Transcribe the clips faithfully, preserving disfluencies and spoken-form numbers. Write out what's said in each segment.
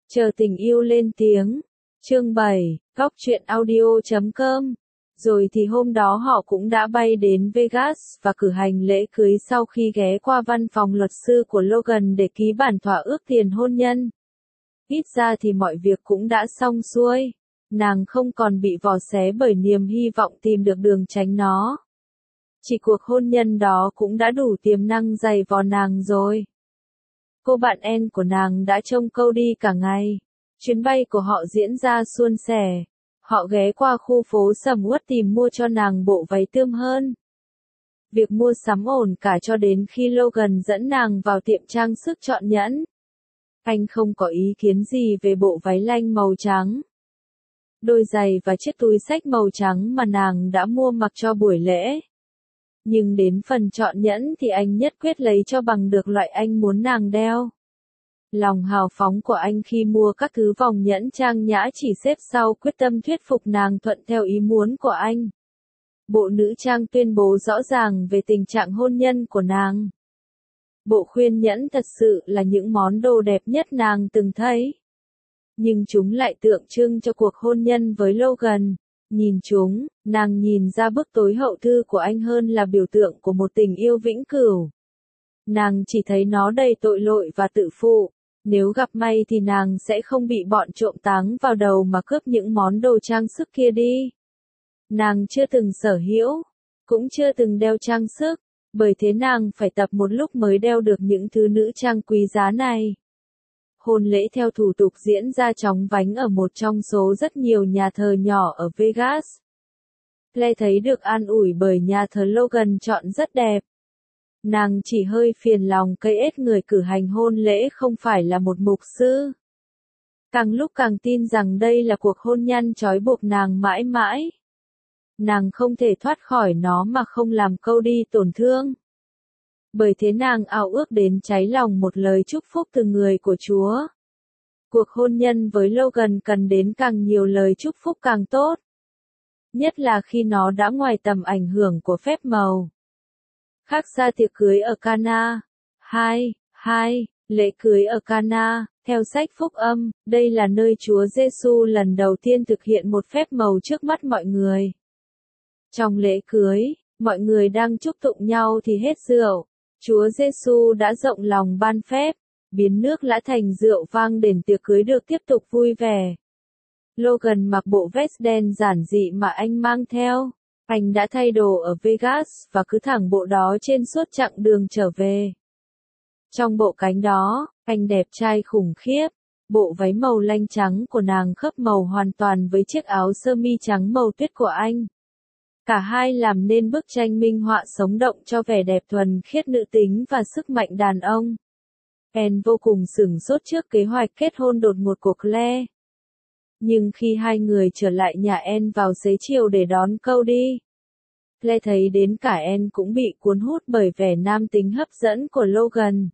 Chờ tình yêu lên tiếng. Chương bảy, góc truyện audio chấm com. Rồi thì hôm đó họ cũng đã bay đến Vegas và cử hành lễ cưới sau khi ghé qua văn phòng luật sư của Logan để ký bản thỏa ước tiền hôn nhân. Ít ra thì mọi việc cũng đã xong xuôi. Nàng không còn bị vò xé bởi niềm hy vọng tìm được đường tránh nó. Chỉ cuộc hôn nhân đó cũng đã đủ tiềm năng dày vò nàng rồi. Cô bạn En của nàng đã trông Cody cả ngày. Chuyến bay của họ diễn ra suôn sẻ. Họ ghé qua khu phố sầm uất tìm mua cho nàng bộ váy tươm hơn. Việc mua sắm ổn cả cho đến khi Logan dẫn nàng vào tiệm trang sức chọn nhẫn. Anh không có ý kiến gì về bộ váy lanh màu trắng, đôi giày và chiếc túi xách màu trắng mà nàng đã mua mặc cho buổi lễ. Nhưng đến phần chọn nhẫn thì anh nhất quyết lấy cho bằng được loại anh muốn nàng đeo. Lòng hào phóng của anh khi mua các thứ vòng nhẫn trang nhã chỉ xếp sau quyết tâm thuyết phục nàng thuận theo ý muốn của anh. Bộ nữ trang tuyên bố rõ ràng về tình trạng hôn nhân của nàng. Bộ khuyên nhẫn thật sự là những món đồ đẹp nhất nàng từng thấy. Nhưng chúng lại tượng trưng cho cuộc hôn nhân với Logan. Nhìn chúng, nàng nhìn ra bức tối hậu thư của anh hơn là biểu tượng của một tình yêu vĩnh cửu. Nàng chỉ thấy nó đầy tội lỗi và tự phụ. Nếu gặp may thì nàng sẽ không bị bọn trộm táng vào đầu mà cướp những món đồ trang sức kia đi. Nàng chưa từng sở hữu, cũng chưa từng đeo trang sức, bởi thế nàng phải tập một lúc mới đeo được những thứ nữ trang quý giá này. Hôn lễ theo thủ tục diễn ra chóng vánh ở một trong số rất nhiều nhà thờ nhỏ ở Vegas. Claire thấy được an ủi bởi nhà thờ Logan chọn rất đẹp. Nàng chỉ hơi phiền lòng cây ết người cử hành hôn lễ không phải là một mục sư. Càng lúc càng tin rằng đây là cuộc hôn nhân trói buộc nàng mãi mãi. Nàng không thể thoát khỏi nó mà không làm Cody tổn thương. Bởi thế nàng ao ước đến cháy lòng một lời chúc phúc từ người của Chúa. Cuộc hôn nhân với Logan cần đến càng nhiều lời chúc phúc càng tốt. Nhất là khi nó đã ngoài tầm ảnh hưởng của phép màu. Khác xa tiệc cưới ở Cana. hai. hai. Lễ cưới ở Cana, theo sách Phúc Âm, đây là nơi Chúa Giêsu lần đầu tiên thực hiện một phép màu trước mắt mọi người. Trong lễ cưới, mọi người đang chúc tụng nhau thì hết rượu. Chúa Giêsu đã rộng lòng ban phép, biến nước lã thành rượu vang đền tiệc cưới được tiếp tục vui vẻ. Logan mặc bộ vest đen giản dị mà anh mang theo. Anh đã thay đồ ở Vegas và cứ thẳng bộ đó trên suốt chặng đường trở về. Trong bộ cánh đó, anh đẹp trai khủng khiếp. Bộ váy màu lanh trắng của nàng khớp màu hoàn toàn với chiếc áo sơ mi trắng màu tuyết của anh. Cả hai làm nên bức tranh minh họa sống động cho vẻ đẹp thuần khiết nữ tính và sức mạnh đàn ông. En vô cùng sửng sốt trước kế hoạch kết hôn đột ngột của Claire. Nhưng khi hai người trở lại nhà En vào xế chiều để đón Cody, Claire thấy đến cả En cũng bị cuốn hút bởi vẻ nam tính hấp dẫn của Logan.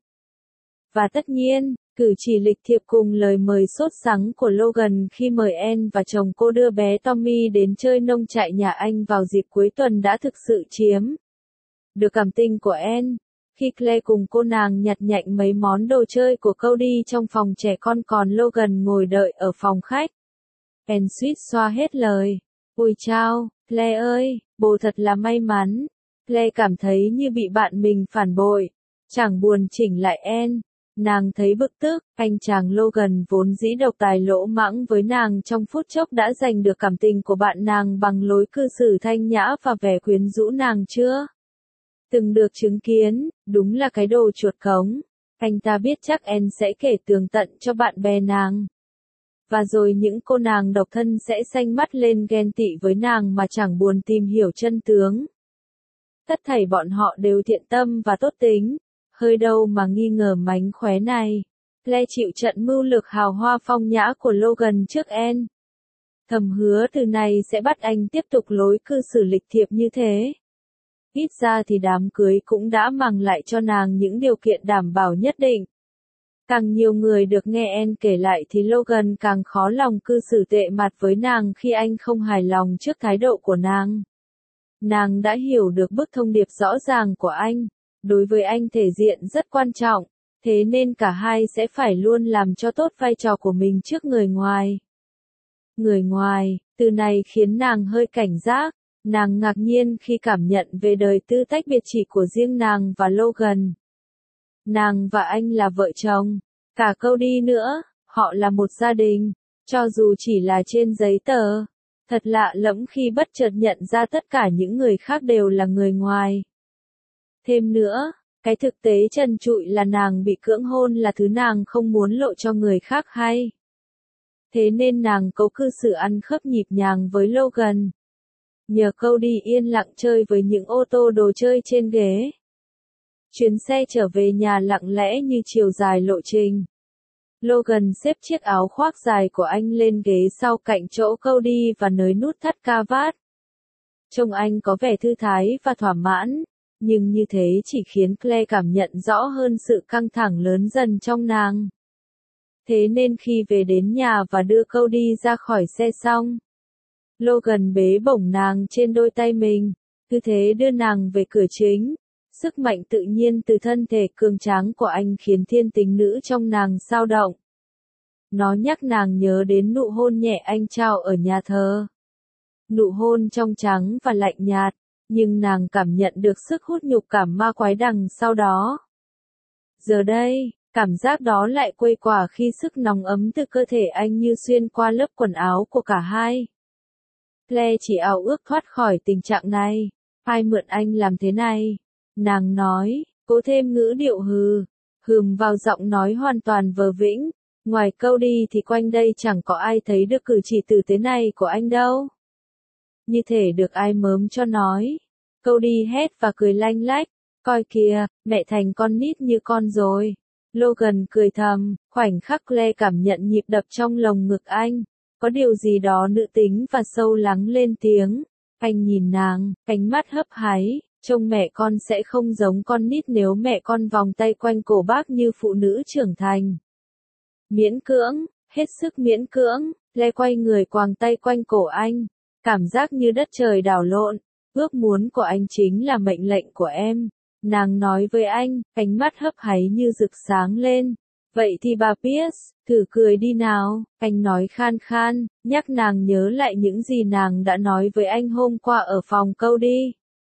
Và tất nhiên, cử chỉ lịch thiệp cùng lời mời sốt sắng của Logan khi mời En và chồng cô đưa bé Tommy đến chơi nông trại nhà anh vào dịp cuối tuần đã thực sự chiếm được cảm tình của En. Khi Claire cùng cô nàng nhặt nhạnh mấy món đồ chơi của Cody trong phòng trẻ con còn Logan ngồi đợi ở phòng khách. En suýt xoa hết lời. Ôi chao, Claire ơi, bố thật là may mắn. Claire cảm thấy như bị bạn mình phản bội. Chẳng buồn chỉnh lại En. Nàng thấy bực tức, anh chàng Logan vốn dĩ độc tài lỗ mãng với nàng trong phút chốc đã giành được cảm tình của bạn nàng bằng lối cư xử thanh nhã và vẻ quyến rũ nàng chưa từng được chứng kiến, đúng là cái đồ chuột cống. Anh ta biết chắc En sẽ kể tường tận cho bạn bè nàng. Và rồi những cô nàng độc thân sẽ xanh mắt lên ghen tị với nàng mà chẳng buồn tìm hiểu chân tướng. Tất thảy bọn họ đều thiện tâm và tốt tính. Hơi đâu mà nghi ngờ mánh khóe này. Claire chịu trận mưu lược hào hoa phong nhã của Logan trước En. Thầm hứa từ này sẽ bắt anh tiếp tục lối cư xử lịch thiệp như thế. Ít ra thì đám cưới cũng đã mang lại cho nàng những điều kiện đảm bảo nhất định. Càng nhiều người được nghe En kể lại thì Logan càng khó lòng cư xử tệ mặt với nàng khi anh không hài lòng trước thái độ của nàng. Nàng đã hiểu được bức thông điệp rõ ràng của anh. Đối với anh thể diện rất quan trọng, Thế nên cả hai sẽ phải luôn làm cho tốt vai trò của mình trước người ngoài. Người ngoài, từ này khiến nàng hơi cảnh giác. Nàng ngạc nhiên khi cảm nhận về đời tư tách biệt chỉ của riêng nàng và Logan. Nàng và anh là vợ chồng, cả Cody nữa, họ là một gia đình, cho dù chỉ là trên giấy tờ. Thật lạ lẫm khi bất chợt nhận ra tất cả những người khác đều là người ngoài. Thêm nữa, cái thực tế trần trụi là nàng bị cưỡng hôn là thứ nàng không muốn lộ cho người khác hay. Thế nên nàng cố cư xử ăn khớp nhịp nhàng với Logan. Nhờ Cody yên lặng chơi với những ô tô đồ chơi trên ghế. Chuyến xe trở về nhà lặng lẽ như chiều dài lộ trình. Logan xếp chiếc áo khoác dài của anh lên ghế sau cạnh chỗ Cody và nới nút thắt ca vát. Trông anh có vẻ thư thái và thỏa mãn, nhưng như thế chỉ khiến Claire cảm nhận rõ hơn sự căng thẳng lớn dần trong nàng. Thế nên khi về đến nhà và đưa Cody ra khỏi xe xong, Logan bế bổng nàng trên đôi tay mình, cứ thế đưa nàng về cửa chính. Sức mạnh tự nhiên từ thân thể cường tráng của anh khiến thiên tính nữ trong nàng xao động. Nó nhắc nàng nhớ đến nụ hôn nhẹ anh trao ở nhà thờ. Nụ hôn trong trắng và lạnh nhạt, nhưng nàng cảm nhận được sức hút nhục cảm ma quái đằng sau đó. Giờ đây, cảm giác đó lại quây quả khi sức nóng ấm từ cơ thể anh như xuyên qua lớp quần áo của cả hai. Claire chỉ ao ước thoát khỏi tình trạng này. Ai mượn anh làm thế này? Nàng nói, cố thêm ngữ điệu hừ, hừm vào giọng nói hoàn toàn vờ vĩnh. Ngoài Cody thì quanh đây chẳng có ai thấy được cử chỉ tử tế này của anh đâu. Như thể được ai mớm cho nói. Cody hét và cười lanh lách, coi kìa, mẹ thành con nít như con rồi. Logan cười thầm, khoảnh khắc Claire cảm nhận nhịp đập trong lồng ngực anh. Có điều gì đó nữ tính và sâu lắng lên tiếng. Anh nhìn nàng, ánh mắt hấp háy. Trông mẹ con sẽ không giống con nít nếu mẹ con vòng tay quanh cổ bác như phụ nữ trưởng thành. Miễn cưỡng, hết sức miễn cưỡng, Lê quay người quàng tay quanh cổ anh. Cảm giác như đất trời đảo lộn. Ước muốn của anh chính là mệnh lệnh của em. Nàng nói với anh, ánh mắt hấp háy như rực sáng lên. Vậy thì bà Pierce, thử cười đi nào. Anh nói khan khan, nhắc nàng nhớ lại những gì nàng đã nói với anh hôm qua ở phòng Cody.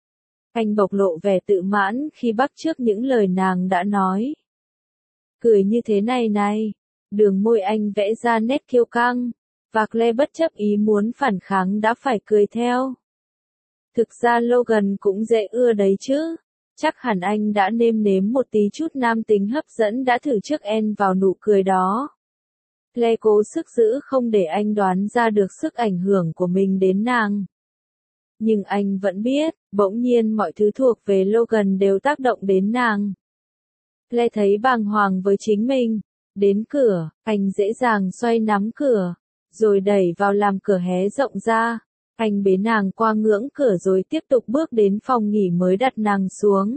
Anh bộc lộ vẻ tự mãn khi bắt chước những lời nàng đã nói. Cười như thế này này. Đường môi anh vẽ ra nét kiêu căng. Và Claire bất chấp ý muốn phản kháng đã phải cười theo. Thực ra Logan cũng dễ ưa đấy chứ. Chắc hẳn anh đã nêm nếm một tí chút nam tính hấp dẫn đã thử trước en vào nụ cười đó. Claire cố sức giữ không để anh đoán ra được sức ảnh hưởng của mình đến nàng. Nhưng anh vẫn biết, bỗng nhiên mọi thứ thuộc về Logan đều tác động đến nàng. Claire thấy bàng hoàng với chính mình. Đến cửa, anh dễ dàng xoay nắm cửa, rồi đẩy vào làm cửa hé rộng ra. Anh bế nàng qua ngưỡng cửa rồi tiếp tục bước đến phòng nghỉ mới đặt nàng xuống.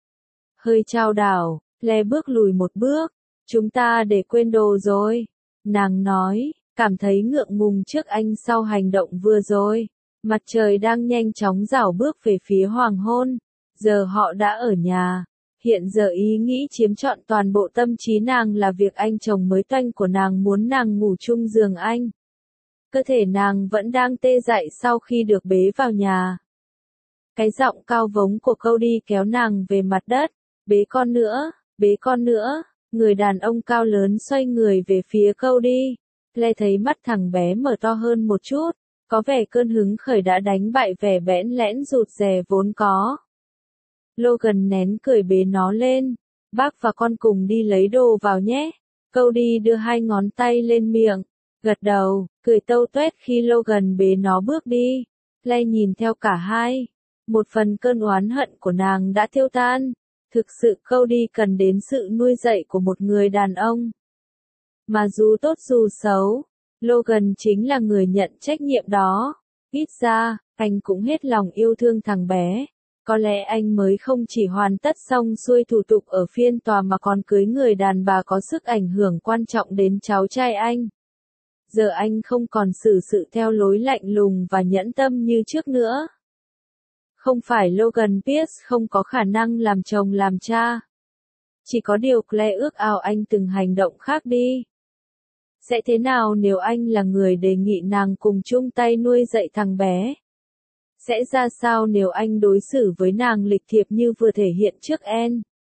Hơi chao đảo, Claire bước lùi một bước. Chúng ta để quên đồ rồi. Nàng nói, cảm thấy ngượng ngùng trước anh sau hành động vừa rồi. Mặt trời đang nhanh chóng rảo bước về phía hoàng hôn. Giờ họ đã ở nhà. Hiện giờ ý nghĩ chiếm trọn toàn bộ tâm trí nàng là việc anh chồng mới toanh của nàng muốn nàng ngủ chung giường anh. Cơ thể nàng vẫn đang tê dại sau khi được bế vào nhà. Cái giọng cao vống của Cody kéo nàng về mặt đất. Bế con nữa, bế con nữa. Người đàn ông cao lớn xoay người về phía Cody. Claire thấy mắt thằng bé mở to hơn một chút. Có vẻ cơn hứng khởi đã đánh bại vẻ bẽn lẽn rụt rè vốn có. Logan nén cười bế nó lên. Bác và con cùng đi lấy đồ vào nhé. Cody đưa hai ngón tay lên miệng. Gật đầu, cười tâu tuét khi Logan bế nó bước đi. Claire nhìn theo cả hai. Một phần cơn oán hận của nàng đã tiêu tan. Thực sự Cody cần đến sự nuôi dạy của một người đàn ông. Mà dù tốt dù xấu, Logan chính là người nhận trách nhiệm đó. Ít ra, anh cũng hết lòng yêu thương thằng bé. Có lẽ anh mới không chỉ hoàn tất xong xuôi thủ tục ở phiên tòa mà còn cưới người đàn bà có sức ảnh hưởng quan trọng đến cháu trai anh. Giờ anh không còn xử sự theo lối lạnh lùng và nhẫn tâm như trước nữa. Không phải Logan Pierce không có khả năng làm chồng làm cha. Chỉ có điều Claire ước ao anh từng hành động khác đi. Sẽ thế nào nếu anh là người đề nghị nàng cùng chung tay nuôi dạy thằng bé? Sẽ ra sao nếu anh đối xử với nàng lịch thiệp như vừa thể hiện trước Anne?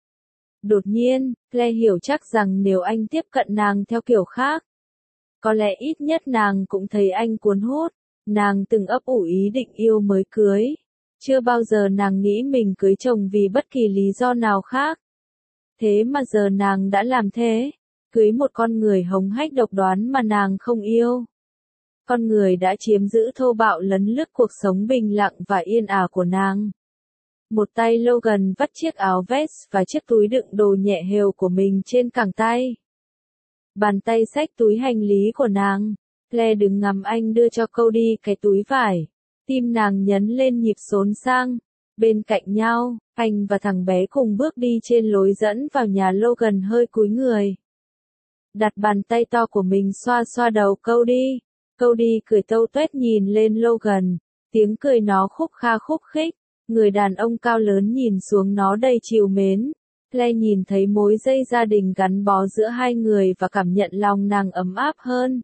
Đột nhiên, Claire hiểu chắc rằng nếu anh tiếp cận nàng theo kiểu khác, có lẽ ít nhất nàng cũng thấy anh cuốn hút. Nàng từng ấp ủ ý định yêu mới cưới. Chưa bao giờ nàng nghĩ mình cưới chồng vì bất kỳ lý do nào khác. Thế mà giờ nàng đã làm thế. Cưới một con người hống hách độc đoán mà nàng không yêu. Con người đã chiếm giữ thô bạo lấn lướt cuộc sống bình lặng và yên ả của nàng. Một tay Logan vắt chiếc áo vest và chiếc túi đựng đồ nhẹ hều của mình trên cẳng tay. Bàn tay xách túi hành lý của nàng. Claire đứng ngắm anh đưa cho Cody cái túi vải. Tim nàng nhấn lên nhịp xốn sang. Bên cạnh nhau, anh và thằng bé cùng bước đi trên lối dẫn vào nhà Logan hơi cúi người. Đặt bàn tay to của mình xoa xoa đầu Cody. Cody cười tâu tuét nhìn lên Logan. Tiếng cười nó khúc kha khúc khích. Người đàn ông cao lớn nhìn xuống nó đầy trìu mến. Claire nhìn thấy mối dây gia đình gắn bó giữa hai người và cảm nhận lòng nàng ấm áp hơn.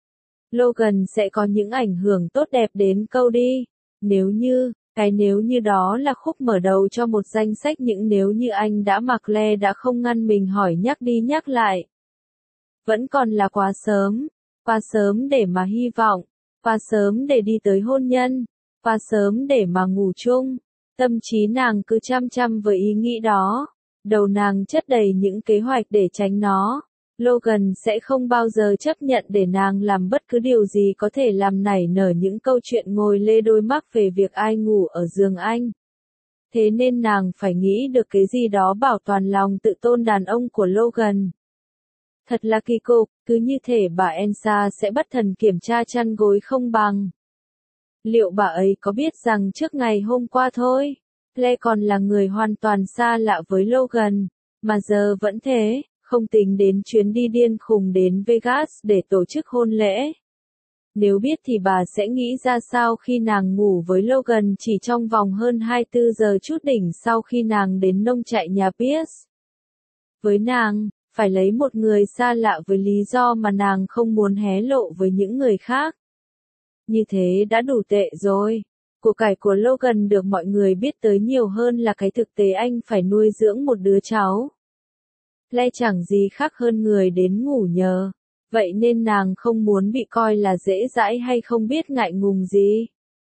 Logan sẽ có những ảnh hưởng tốt đẹp đến Cody. Nếu như, cái nếu như đó là khúc mở đầu cho một danh sách những nếu như anh đã mặc. Claire đã không ngăn mình hỏi nhắc đi nhắc lại. Vẫn còn là quá sớm, quá sớm để mà hy vọng, quá sớm để đi tới hôn nhân, quá sớm để mà ngủ chung. Tâm trí nàng cứ chăm chăm với ý nghĩ đó. Đầu nàng chất đầy những kế hoạch để tránh nó. Logan sẽ không bao giờ chấp nhận để nàng làm bất cứ điều gì có thể làm nảy nở những câu chuyện ngồi lê đôi mắc về việc ai ngủ ở giường anh. Thế nên nàng phải nghĩ được cái gì đó bảo toàn lòng tự tôn đàn ông của Logan. Thật là kỳ cục, cứ như thể bà Elsa sẽ bất thần kiểm tra chăn gối không bằng. Liệu bà ấy có biết rằng trước ngày hôm qua thôi, Claire còn là người hoàn toàn xa lạ với Logan, mà giờ vẫn thế, không tính đến chuyến đi điên khùng đến Vegas để tổ chức hôn lễ. Nếu biết thì bà sẽ nghĩ ra sao khi nàng ngủ với Logan chỉ trong vòng hơn hai mươi tư giờ chút đỉnh sau khi nàng đến nông trại nhà Pierce. Với nàng, phải lấy một người xa lạ với lý do mà nàng không muốn hé lộ với những người khác. Như thế đã đủ tệ rồi. Của cải của Logan được mọi người biết tới nhiều hơn là cái thực tế anh phải nuôi dưỡng một đứa cháu. Claire chẳng gì khác hơn người đến ngủ nhờ. Vậy nên nàng không muốn bị coi là dễ dãi hay không biết ngại ngùng gì.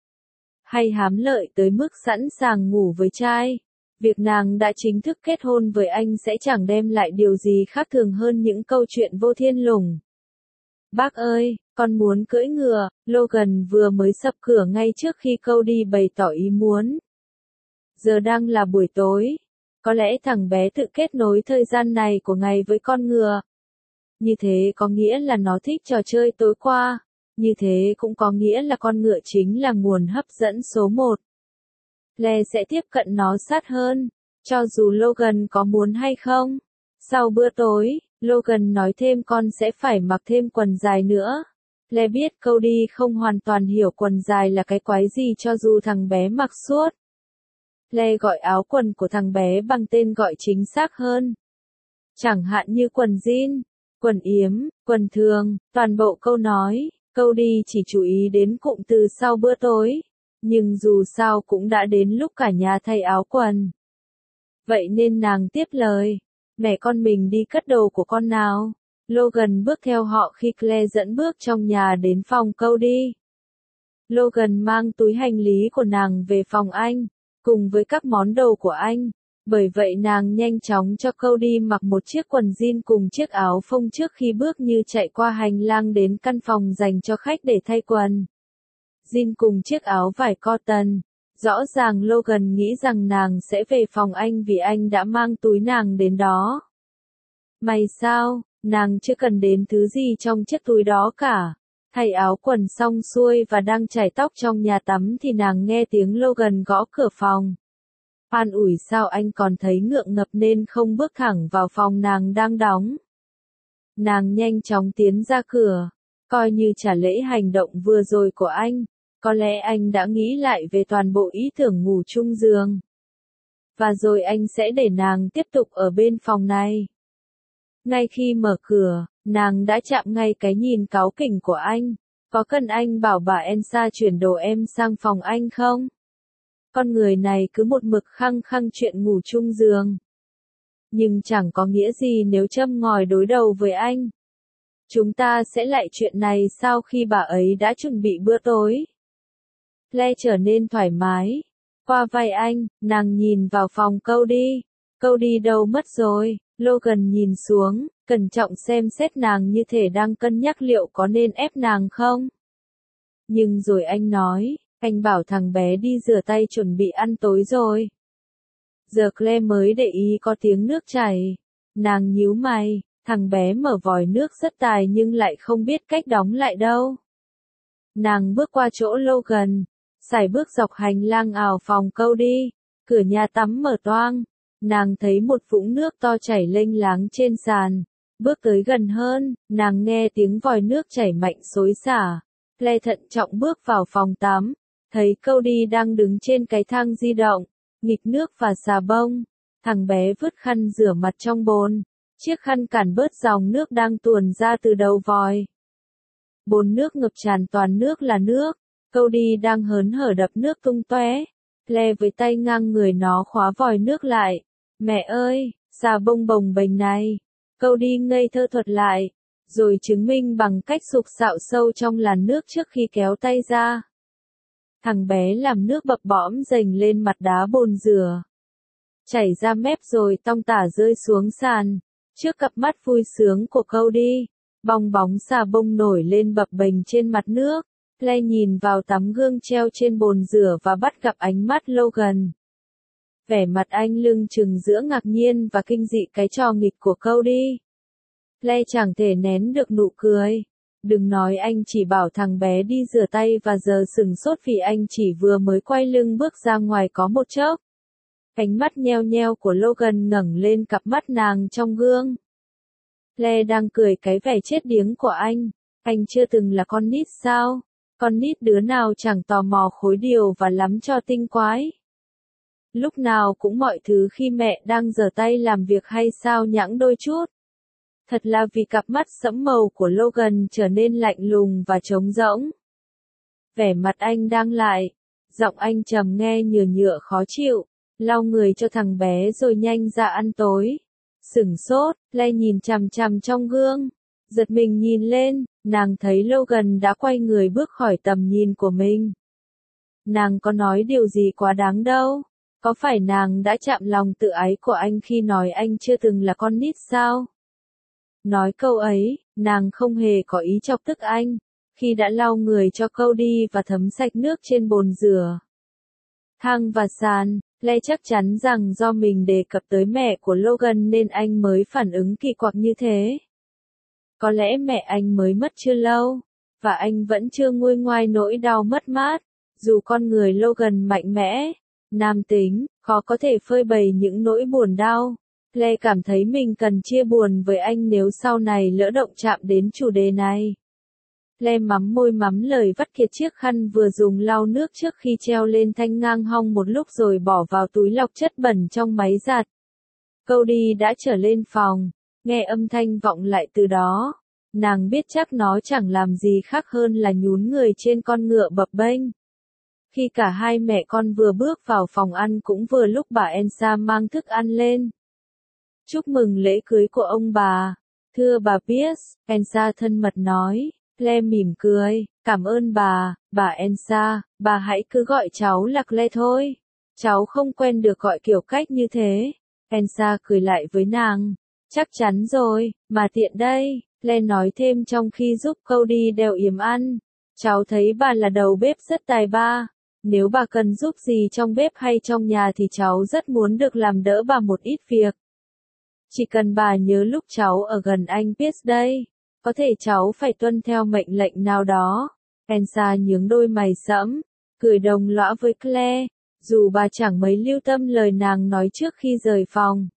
Hay hám lợi tới mức sẵn sàng ngủ với trai. Việc nàng đã chính thức kết hôn với anh sẽ chẳng đem lại điều gì khác thường hơn những câu chuyện vô thiên lùng. Bác ơi, con muốn cưỡi ngựa, Logan vừa mới sập cửa ngay trước khi Cody bày tỏ ý muốn. Giờ đang là buổi tối. Có lẽ thằng bé tự kết nối thời gian này của ngày với con ngựa. Như thế có nghĩa là nó thích trò chơi tối qua. Như thế cũng có nghĩa là con ngựa chính là nguồn hấp dẫn số một. Claire sẽ tiếp cận nó sát hơn, cho dù Logan có muốn hay không. Sau bữa tối, Logan nói thêm con sẽ phải mặc thêm quần dài nữa. Claire biết Cody không hoàn toàn hiểu quần dài là cái quái gì cho dù thằng bé mặc suốt. Claire gọi áo quần của thằng bé bằng tên gọi chính xác hơn. Chẳng hạn như quần jean, quần yếm, quần thường, toàn bộ câu nói, Cody chỉ chú ý đến cụm từ sau bữa tối. Nhưng dù sao cũng đã đến lúc cả nhà thay áo quần. Vậy nên nàng tiếp lời. Mẹ con mình đi cất đồ của con nào. Logan bước theo họ khi Claire dẫn bước trong nhà đến phòng Cody. Logan mang túi hành lý của nàng về phòng anh, cùng với các món đồ của anh. Bởi vậy nàng nhanh chóng cho Cody mặc một chiếc quần jean cùng chiếc áo phông trước khi bước như chạy qua hành lang đến căn phòng dành cho khách để thay quần. Jean cùng chiếc áo vải cotton. Rõ ràng Logan nghĩ rằng nàng sẽ về phòng anh vì anh đã mang túi nàng đến đó. May sao, nàng chưa cần đến thứ gì trong chiếc túi đó cả. Thay áo quần xong xuôi và đang chải tóc trong nhà tắm thì nàng nghe tiếng Logan gõ cửa phòng. An ủi sao anh còn thấy ngượng ngập nên không bước thẳng vào phòng nàng đang đóng. Nàng nhanh chóng tiến ra cửa, coi như trả lễ hành động vừa rồi của anh. Có lẽ anh đã nghĩ lại về toàn bộ ý tưởng ngủ chung giường. và rồi anh sẽ để nàng tiếp tục ở bên phòng này. Ngay khi mở cửa, nàng đã chạm ngay cái nhìn cáu kỉnh của anh. Có cần anh bảo bà Elsa chuyển đồ em sang phòng anh không? Con người này cứ một mực khăng khăng chuyện ngủ chung giường. Nhưng chẳng có nghĩa gì nếu châm ngòi đối đầu với anh. Chúng ta sẽ lại chuyện này sau khi bà ấy đã chuẩn bị bữa tối. Claire trở nên thoải mái. Qua vai anh, nàng nhìn vào phòng Cody. Cody đâu mất rồi? Logan nhìn xuống, cẩn trọng xem xét nàng như thể đang cân nhắc liệu có nên ép nàng không. Nhưng rồi anh nói, anh bảo thằng bé đi rửa tay chuẩn bị ăn tối rồi. Giờ Claire mới để ý có tiếng nước chảy. Nàng nhíu mày, thằng bé mở vòi nước rất tài nhưng lại không biết cách đóng lại đâu. Nàng bước qua chỗ Logan, sải bước dọc hành lang ảo phòng Cody, cửa nhà tắm mở toang. Nàng thấy một vũng nước to chảy lênh láng trên sàn. Bước tới gần hơn, nàng nghe tiếng vòi nước chảy mạnh xối xả. Claire thận trọng bước vào phòng tắm, thấy Cody đang đứng trên cái thang di động, nghịch nước và xà bông. Thằng bé vứt khăn rửa mặt trong bồn, chiếc khăn cản bớt dòng nước đang tuồn ra từ đầu vòi. Bồn nước ngập tràn toàn nước là nước, Cody đang hớn hở đập nước tung tóe. Claire với tay ngang người nó khóa vòi nước lại. Mẹ ơi, xà bông bồng bềnh này. Cody ngây thơ thuật lại, rồi chứng minh bằng cách sục sạo sâu trong làn nước trước khi kéo tay ra. Thằng bé làm nước bập bõm rềnh lên mặt đá bồn rửa. Chảy ra mép rồi tong tả rơi xuống sàn. Trước cặp mắt vui sướng của Cody, bong bóng xà bông nổi lên bập bềnh trên mặt nước. Claire nhìn vào tấm gương treo trên bồn rửa và bắt gặp ánh mắt Logan. Vẻ mặt anh lưng chừng giữa ngạc nhiên và kinh dị cái trò nghịch của Cody. Claire chẳng thể nén được nụ cười. Đừng nói anh chỉ bảo thằng bé đi rửa tay và giờ sửng sốt vì anh chỉ vừa mới quay lưng bước ra ngoài có một chốc. Ánh mắt nheo nheo của Logan ngẩng lên cặp mắt nàng trong gương. Claire đang cười cái vẻ chết điếng của anh. Anh chưa từng là con nít sao? Con nít đứa nào chẳng tò mò khối điều và lắm cho tinh quái. Lúc nào cũng mọi thứ khi mẹ đang giở tay làm việc hay sao nhãng đôi chút. Thật là vì cặp mắt sẫm màu của Logan trở nên lạnh lùng và trống rỗng. Vẻ mặt anh đang lại, giọng anh trầm nghe nhừa nhựa khó chịu, lau người cho thằng bé rồi nhanh ra ăn tối. Sửng sốt, Claire nhìn chằm chằm trong gương, giật mình nhìn lên, nàng thấy Logan đã quay người bước khỏi tầm nhìn của mình. Nàng có nói điều gì quá đáng đâu. Có phải nàng đã chạm lòng tự ái của anh khi nói anh chưa từng là con nít sao? Nói câu ấy, nàng không hề có ý chọc tức anh, khi đã lau người cho Cody và thấm sạch nước trên bồn rửa. Thang và sàn, Claire chắc chắn rằng do mình đề cập tới mẹ của Logan nên anh mới phản ứng kỳ quặc như thế. Có lẽ mẹ anh mới mất chưa lâu, và anh vẫn chưa nguôi ngoai nỗi đau mất mát, dù con người Logan mạnh mẽ, nam tính, khó có thể phơi bày những nỗi buồn đau. Claire cảm thấy mình cần chia buồn với anh nếu sau này lỡ động chạm đến chủ đề này. Claire mắm môi mắm lời vắt kiệt chiếc khăn vừa dùng lau nước trước khi treo lên thanh ngang hông một lúc rồi bỏ vào túi lọc chất bẩn trong máy giặt. Cody đã trở lên phòng, nghe âm thanh vọng lại từ đó. Nàng biết chắc nó chẳng làm gì khác hơn là nhún người trên con ngựa bập bênh. Khi cả hai mẹ con vừa bước vào phòng ăn cũng vừa lúc bà Elsa mang thức ăn lên. Chúc mừng lễ cưới của ông bà. Thưa bà Pierce, Elsa thân mật nói. Claire mỉm cười, cảm ơn bà, bà Elsa, bà hãy cứ gọi cháu là Claire thôi. Cháu không quen được gọi kiểu cách như thế. Elsa cười lại với nàng. Chắc chắn rồi, mà tiện đây, Claire nói thêm trong khi giúp Cody đeo yếm ăn. Cháu thấy bà là đầu bếp rất tài ba. Nếu bà cần giúp gì trong bếp hay trong nhà thì cháu rất muốn được làm đỡ bà một ít việc. Chỉ cần bà nhớ lúc cháu ở gần anh Pierce đây, có thể cháu phải tuân theo mệnh lệnh nào đó. Elsa nhướng đôi mày sẫm, cười đồng lõa với Claire, dù bà chẳng mấy lưu tâm lời nàng nói trước khi rời phòng.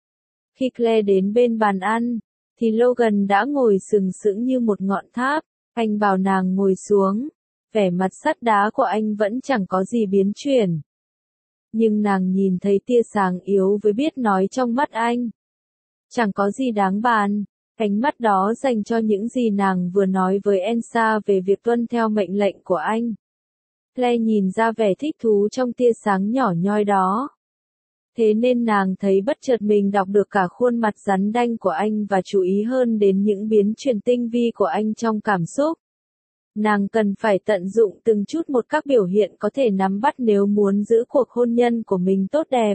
Khi Claire đến bên bàn ăn, thì Logan đã ngồi sừng sững như một ngọn tháp, anh bảo nàng ngồi xuống. Vẻ mặt sắt đá của anh vẫn chẳng có gì biến chuyển. nhưng nàng nhìn thấy tia sáng yếu với biết nói trong mắt anh. Chẳng có gì đáng bàn, ánh mắt đó dành cho những gì nàng vừa nói với Elsa về việc tuân theo mệnh lệnh của anh. Claire nhìn ra vẻ thích thú trong tia sáng nhỏ nhoi đó. Thế nên nàng thấy bất chợt mình đọc được cả khuôn mặt rắn đanh của anh và chú ý hơn đến những biến chuyển tinh vi của anh trong cảm xúc. Nàng cần phải tận dụng từng chút một các biểu hiện có thể nắm bắt nếu muốn giữ cuộc hôn nhân của mình tốt đẹp.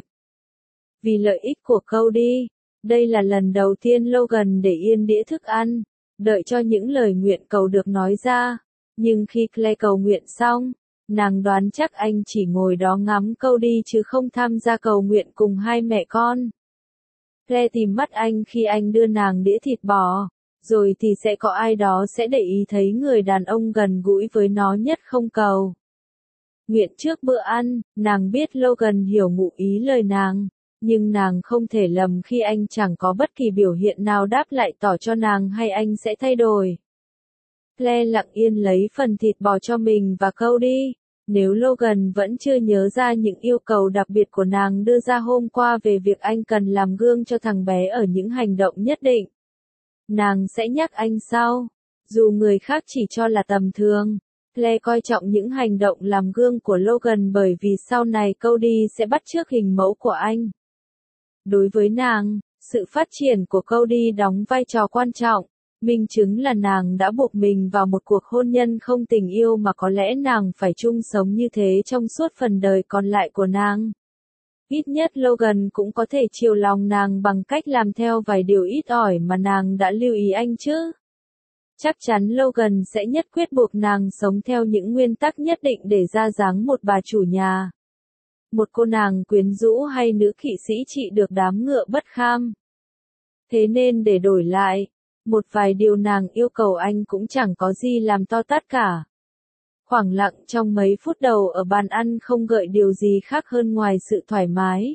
Vì lợi ích của Cody, đây là lần đầu tiên Logan để yên đĩa thức ăn, đợi cho những lời nguyện cầu được nói ra. Nhưng khi Claire cầu nguyện xong, nàng đoán chắc anh chỉ ngồi đó ngắm Cody chứ không tham gia cầu nguyện cùng hai mẹ con. Claire tìm mắt anh khi anh đưa nàng đĩa thịt bò, rồi thì sẽ có ai đó sẽ để ý thấy người đàn ông gần gũi với nó nhất không cầu. Nguyện trước bữa ăn, nàng biết Logan hiểu ngụ ý lời nàng, nhưng nàng không thể lầm khi anh chẳng có bất kỳ biểu hiện nào đáp lại tỏ cho nàng hay anh sẽ thay đổi. Claire lặng yên lấy phần thịt bò cho mình và Cody. Nếu Logan vẫn chưa nhớ ra những yêu cầu đặc biệt của nàng đưa ra hôm qua về việc anh cần làm gương cho thằng bé ở những hành động nhất định, nàng sẽ nhắc anh sau. Dù người khác chỉ cho là tầm thường, Claire coi trọng những hành động làm gương của Logan bởi vì sau này Cody sẽ bắt chước hình mẫu của anh. Đối với nàng, sự phát triển của Cody đóng vai trò quan trọng. Minh chứng là nàng đã buộc mình vào một cuộc hôn nhân không tình yêu mà có lẽ nàng phải chung sống như thế trong suốt phần đời còn lại của nàng. Ít nhất Logan cũng có thể chiều lòng nàng bằng cách làm theo vài điều ít ỏi mà nàng đã lưu ý anh chứ. Chắc chắn Logan sẽ nhất quyết buộc nàng sống theo những nguyên tắc nhất định để ra dáng một bà chủ nhà. Một cô nàng quyến rũ hay nữ kỵ sĩ trị được đám ngựa bất kham. Thế nên để đổi lại, một vài điều nàng yêu cầu anh cũng chẳng có gì làm to tát cả. Khoảng lặng trong mấy phút đầu ở bàn ăn không gợi điều gì khác hơn ngoài sự thoải mái.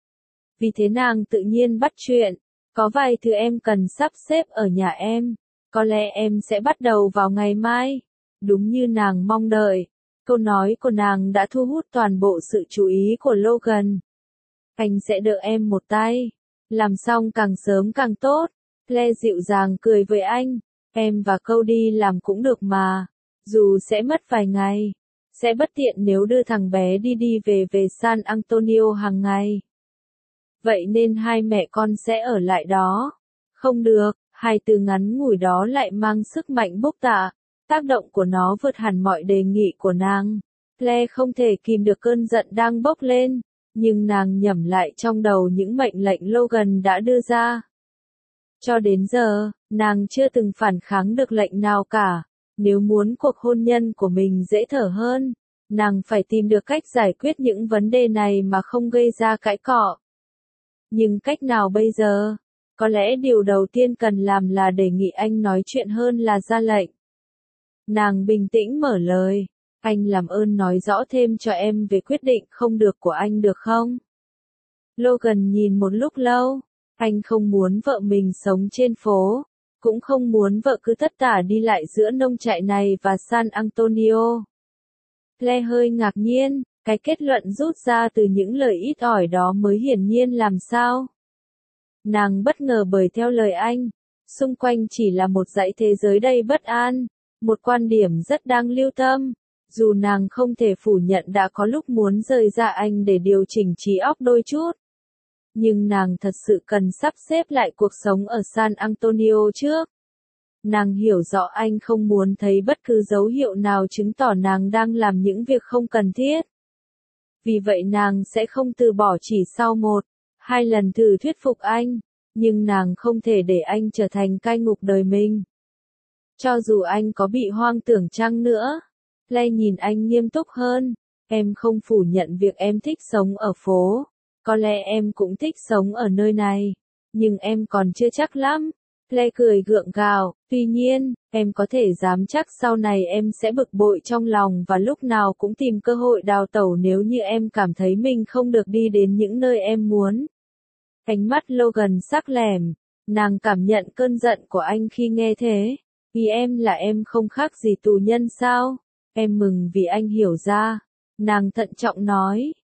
Vì thế nàng tự nhiên bắt chuyện, có vài thứ em cần sắp xếp ở nhà em, có lẽ em sẽ bắt đầu vào ngày mai. Đúng như nàng mong đợi, câu nói của nàng đã thu hút toàn bộ sự chú ý của Logan. Anh sẽ đợi em một tay, làm xong càng sớm càng tốt. Claire dịu dàng cười với anh, em và Cody làm cũng được mà, dù sẽ mất vài ngày, sẽ bất tiện nếu đưa thằng bé đi đi về về San Antonio hàng ngày. Vậy nên hai mẹ con sẽ ở lại đó. Không được, hai từ ngắn ngủi đó lại mang sức mạnh bốc tạ, tác động của nó vượt hẳn mọi đề nghị của nàng. Claire không thể kìm được cơn giận đang bốc lên, nhưng nàng nhẩm lại trong đầu những mệnh lệnh Logan đã đưa ra. Cho đến giờ, nàng chưa từng phản kháng được lệnh nào cả. Nếu muốn cuộc hôn nhân của mình dễ thở hơn, nàng phải tìm được cách giải quyết những vấn đề này mà không gây ra cãi cọ. Nhưng cách nào bây giờ? Có lẽ điều đầu tiên cần làm là đề nghị anh nói chuyện hơn là ra lệnh. Nàng bình tĩnh mở lời, anh làm ơn nói rõ thêm cho em về quyết định không được của anh được không? Logan nhìn một lúc lâu. Anh không muốn vợ mình sống trên phố, cũng không muốn vợ cứ tất tả đi lại giữa nông trại này và San Antonio. Claire hơi ngạc nhiên, cái kết luận rút ra từ những lời ít ỏi đó mới hiển nhiên làm sao. Nàng bất ngờ bởi theo lời anh, xung quanh chỉ là một dãy thế giới đầy bất an, một quan điểm rất đáng lưu tâm. Dù nàng không thể phủ nhận đã có lúc muốn rời ra anh để điều chỉnh trí óc đôi chút. Nhưng nàng thật sự cần sắp xếp lại cuộc sống ở San Antonio trước. Nàng hiểu rõ anh không muốn thấy bất cứ dấu hiệu nào chứng tỏ nàng đang làm những việc không cần thiết. Vì vậy nàng sẽ không từ bỏ chỉ sau một, hai lần thử thuyết phục anh, nhưng nàng không thể để anh trở thành cai ngục đời mình. Cho dù anh có bị hoang tưởng chăng nữa, Claire nhìn anh nghiêm túc hơn, em không phủ nhận việc em thích sống ở phố. Có lẽ em cũng thích sống ở nơi này, nhưng em còn chưa chắc lắm. Claire cười gượng gạo, tuy nhiên, em có thể dám chắc sau này em sẽ bực bội trong lòng và lúc nào cũng tìm cơ hội đào tẩu nếu như em cảm thấy mình không được đi đến những nơi em muốn. Ánh mắt Logan sắc lẻm, nàng cảm nhận cơn giận của anh khi nghe thế. Vì em là em không khác gì tù nhân sao? Em mừng vì anh hiểu ra. Nàng thận trọng nói.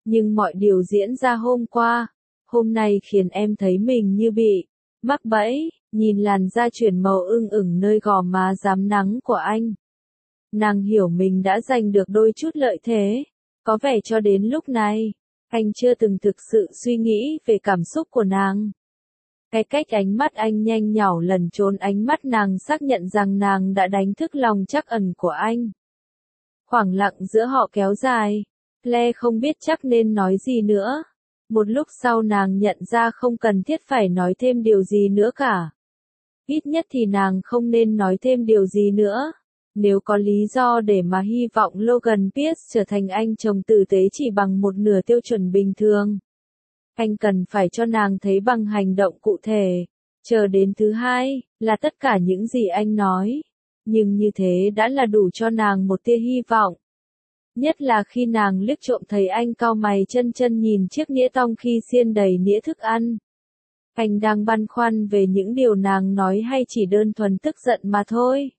Nhưng mọi điều diễn ra hôm qua, hôm nay khiến em thấy mình như bị mắc bẫy, nhìn làn da chuyển màu ưng ửng nơi gò má rám nắng của anh. Nàng hiểu mình đã giành được đôi chút lợi thế, có vẻ cho đến lúc này, anh chưa từng thực sự suy nghĩ về cảm xúc của nàng. Cái cách ánh mắt anh nhanh nhảu lẩn trốn ánh mắt nàng xác nhận rằng nàng đã đánh thức lòng trắc ẩn của anh. Khoảng lặng giữa họ kéo dài, Claire không biết chắc nên nói gì nữa. Một lúc sau nàng nhận ra không cần thiết phải nói thêm điều gì nữa cả. Ít nhất thì nàng không nên nói thêm điều gì nữa. Nếu có lý do để mà hy vọng Logan Pierce trở thành anh chồng tử tế chỉ bằng một nửa tiêu chuẩn bình thường, anh cần phải cho nàng thấy bằng hành động cụ thể. Chờ đến thứ hai, là tất cả những gì anh nói. Nhưng như thế đã là đủ cho nàng một tia hy vọng. Nhất là khi nàng liếc trộm thấy anh cau mày chân chân nhìn chiếc nĩa tong khi xiên đầy nĩa thức ăn. Anh đang băn khoăn về những điều nàng nói hay chỉ đơn thuần tức giận mà thôi.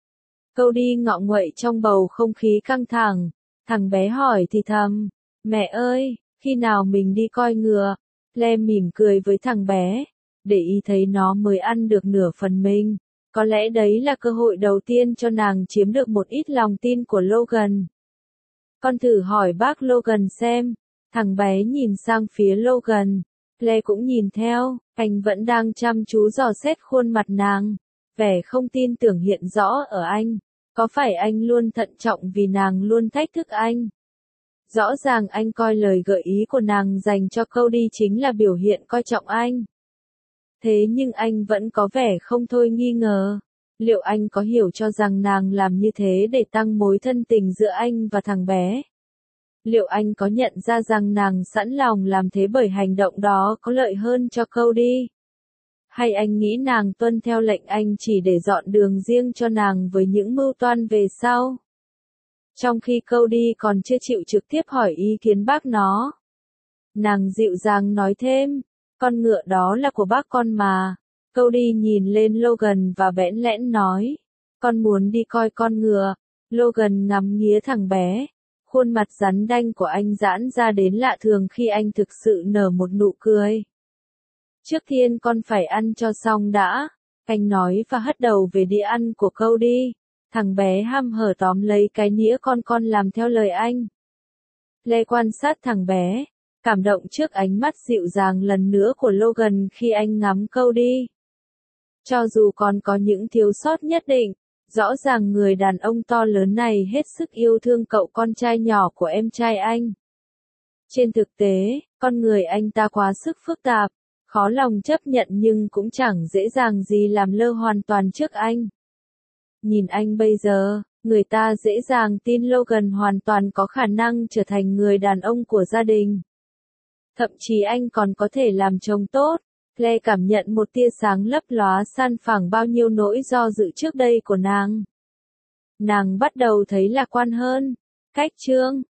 Cody ngọ nguậy trong bầu không khí căng thẳng. Thằng bé hỏi thì thầm, mẹ ơi, khi nào mình đi coi ngựa? Claire mỉm cười với thằng bé, để ý thấy nó mới ăn được nửa phần mình. Có lẽ đấy là cơ hội đầu tiên cho nàng chiếm được một ít lòng tin của Logan. Con thử hỏi bác Logan xem. Thằng bé nhìn sang phía Logan. Claire cũng nhìn theo, anh vẫn đang chăm chú dò xét khuôn mặt nàng. Vẻ không tin tưởng hiện rõ ở anh. Có phải anh luôn thận trọng vì nàng luôn thách thức anh? Rõ ràng anh coi lời gợi ý của nàng dành cho Cody chính là biểu hiện coi trọng anh. Thế nhưng anh vẫn có vẻ không thôi nghi ngờ. Liệu anh có hiểu cho rằng nàng làm như thế để tăng mối thân tình giữa anh và thằng bé? Liệu anh có nhận ra rằng nàng sẵn lòng làm thế bởi hành động đó có lợi hơn cho Cody? Hay anh nghĩ nàng tuân theo lệnh anh chỉ để dọn đường riêng cho nàng với những mưu toan về sau? Trong khi Cody còn chưa chịu trực tiếp hỏi ý kiến bác nó, nàng dịu dàng nói thêm, con ngựa đó là của bác con mà. Cody nhìn lên Logan và bẽn lẽn nói, con muốn đi coi con ngựa. Logan ngắm nghía thằng bé, khuôn mặt rắn đanh của anh giãn ra đến lạ thường khi anh thực sự nở một nụ cười. Trước tiên con phải ăn cho xong đã, anh nói và hất đầu về đĩa ăn của Cody. Thằng bé hăm hở tóm lấy cái nĩa con con làm theo lời anh. Lê quan sát thằng bé, cảm động trước ánh mắt dịu dàng lần nữa của Logan khi anh ngắm Cody. Cho dù còn có những thiếu sót nhất định, rõ ràng người đàn ông to lớn này hết sức yêu thương cậu con trai nhỏ của em trai anh. Trên thực tế, con người anh ta quá sức phức tạp, khó lòng chấp nhận nhưng cũng chẳng dễ dàng gì làm lơ hoàn toàn trước anh. Nhìn anh bây giờ, người ta dễ dàng tin Logan hoàn toàn có khả năng trở thành người đàn ông của gia đình. Thậm chí anh còn có thể làm chồng tốt. Claire cảm nhận một tia sáng lấp lóa san phẳng bao nhiêu nỗi do dự trước đây của nàng. Nàng bắt đầu thấy lạc quan hơn. Cách chương